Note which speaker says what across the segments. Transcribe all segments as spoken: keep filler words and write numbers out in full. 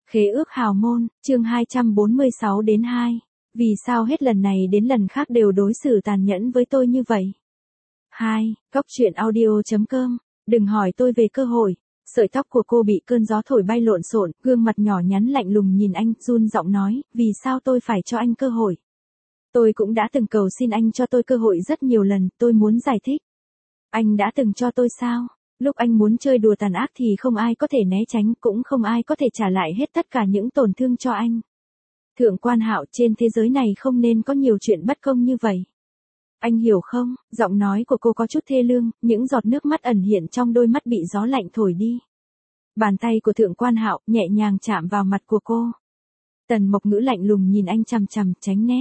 Speaker 1: Khế ước hào môn, chương hai trăm bốn mươi sáu đến hai. Vì sao hết lần này đến lần khác đều đối xử tàn nhẫn với tôi như vậy? hai. Góc truyện audio chấm com. Đừng hỏi tôi về cơ hội. Sợi tóc của cô bị cơn gió thổi bay lộn xộn, gương mặt nhỏ nhắn lạnh lùng nhìn anh, run giọng nói, vì sao tôi phải cho anh cơ hội? Tôi cũng đã từng cầu xin anh cho tôi cơ hội rất nhiều lần, tôi muốn giải thích. Anh đã từng cho tôi sao? Lúc anh muốn chơi đùa tàn ác thì không ai có thể né tránh, cũng không ai có thể trả lại hết tất cả những tổn thương cho anh. Thượng Quan Hạo, trên thế giới này không nên có nhiều chuyện bất công như vậy. Anh hiểu không? Giọng nói của cô có chút thê lương, những giọt nước mắt ẩn hiện trong đôi mắt bị gió lạnh thổi đi. Bàn tay của Thượng Quan Hạo nhẹ nhàng chạm vào mặt của cô. Tần Mộc Ngữ lạnh lùng nhìn anh chằm chằm, tránh né.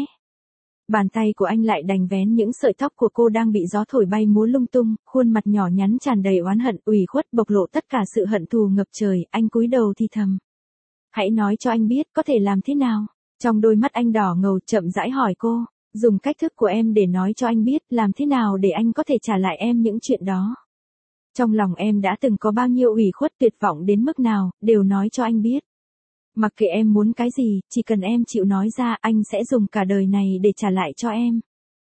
Speaker 1: Bàn tay của anh lại đành vén những sợi tóc của cô đang bị gió thổi bay múa lung tung, khuôn mặt nhỏ nhắn tràn đầy oán hận, ủy khuất bộc lộ tất cả sự hận thù ngập trời, anh cúi đầu thì thầm. Hãy nói cho anh biết có thể làm thế nào. Trong đôi mắt anh đỏ ngầu chậm rãi hỏi cô, dùng cách thức của em để nói cho anh biết làm thế nào để anh có thể trả lại em những chuyện đó. Trong lòng em đã từng có bao nhiêu ủy khuất tuyệt vọng đến mức nào, đều nói cho anh biết. Mặc kệ em muốn cái gì, chỉ cần em chịu nói ra, anh sẽ dùng cả đời này để trả lại cho em.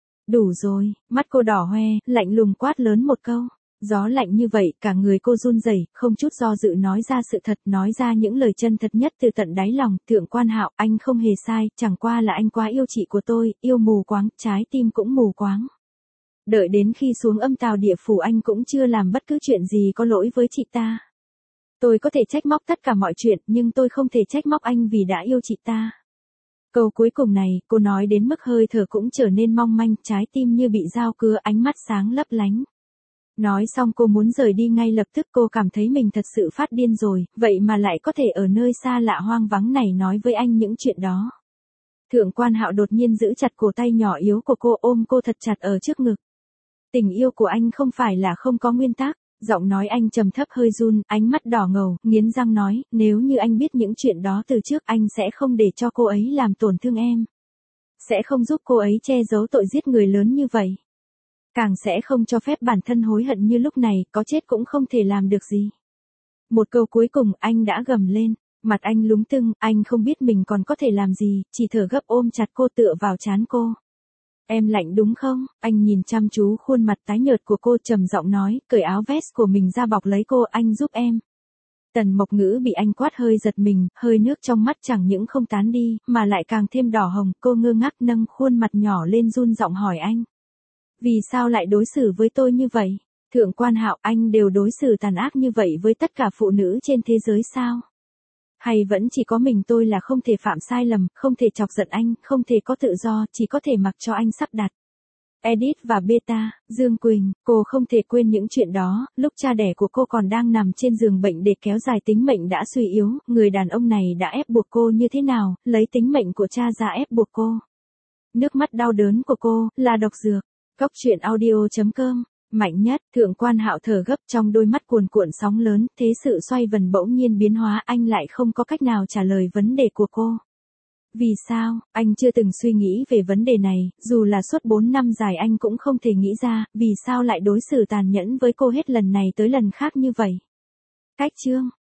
Speaker 1: Đủ rồi, mắt cô đỏ hoe, lạnh lùng quát lớn một câu. Gió lạnh như vậy, cả người cô run rẩy, không chút do dự nói ra sự thật, nói ra những lời chân thật nhất từ tận đáy lòng. Thượng Quan Hạo, anh không hề sai, chẳng qua là anh quá yêu chị của tôi, yêu mù quáng, trái tim cũng mù quáng. Đợi đến khi xuống âm tào địa phủ anh cũng chưa làm bất cứ chuyện gì có lỗi với chị ta. Tôi có thể trách móc tất cả mọi chuyện, nhưng tôi không thể trách móc anh vì đã yêu chị ta. Câu cuối cùng này, cô nói đến mức hơi thở cũng trở nên mong manh, trái tim như bị dao cưa, ánh mắt sáng lấp lánh. Nói xong cô muốn rời đi ngay lập tức, cô cảm thấy mình thật sự phát điên rồi, vậy mà lại có thể ở nơi xa lạ hoang vắng này nói với anh những chuyện đó. Thượng Quan Hạo đột nhiên giữ chặt cổ tay nhỏ yếu của cô, ôm cô thật chặt ở trước ngực. Tình yêu của anh không phải là không có nguyên tắc. Giọng nói anh trầm thấp hơi run, ánh mắt đỏ ngầu, nghiến răng nói, nếu như anh biết những chuyện đó từ trước, anh sẽ không để cho cô ấy làm tổn thương em. Sẽ không giúp cô ấy che giấu tội giết người lớn như vậy. Càng sẽ không cho phép bản thân hối hận như lúc này, có chết cũng không thể làm được gì. Một câu cuối cùng, anh đã gầm lên, mặt anh lúng tưng, anh không biết mình còn có thể làm gì, chỉ thở gấp ôm chặt cô tựa vào trán cô. Em lạnh đúng không? Anh nhìn chăm chú khuôn mặt tái nhợt của cô trầm giọng nói, cởi áo vest của mình ra bọc lấy cô, anh giúp em. Tần Mộc Ngữ bị anh quát hơi giật mình, hơi nước trong mắt chẳng những không tán đi, mà lại càng thêm đỏ hồng, cô ngơ ngác nâng khuôn mặt nhỏ lên run giọng hỏi anh. Vì sao lại đối xử với tôi như vậy? Thượng Quan Hạo, anh đều đối xử tàn ác như vậy với tất cả phụ nữ trên thế giới sao? Hay vẫn chỉ có mình tôi là không thể phạm sai lầm, không thể chọc giận anh, không thể có tự do, chỉ có thể mặc cho anh sắp đặt. Edit và Beta, Dương Quỳnh, cô không thể quên những chuyện đó, lúc cha đẻ của cô còn đang nằm trên giường bệnh để kéo dài tính mệnh đã suy yếu, người đàn ông này đã ép buộc cô như thế nào, lấy tính mệnh của cha ra ép buộc cô. Nước mắt đau đớn của cô, là độc dược. Góc truyện audio chấm com. Mạnh nhất, Thượng Quan Hạo thở gấp trong đôi mắt cuồn cuộn sóng lớn, thế sự xoay vần bỗng nhiên biến hóa, anh lại không có cách nào trả lời vấn đề của cô. Vì sao, anh chưa từng suy nghĩ về vấn đề này, dù là suốt bốn năm dài anh cũng không thể nghĩ ra, vì sao lại đối xử tàn nhẫn với cô hết lần này tới lần khác như vậy. Cách chương.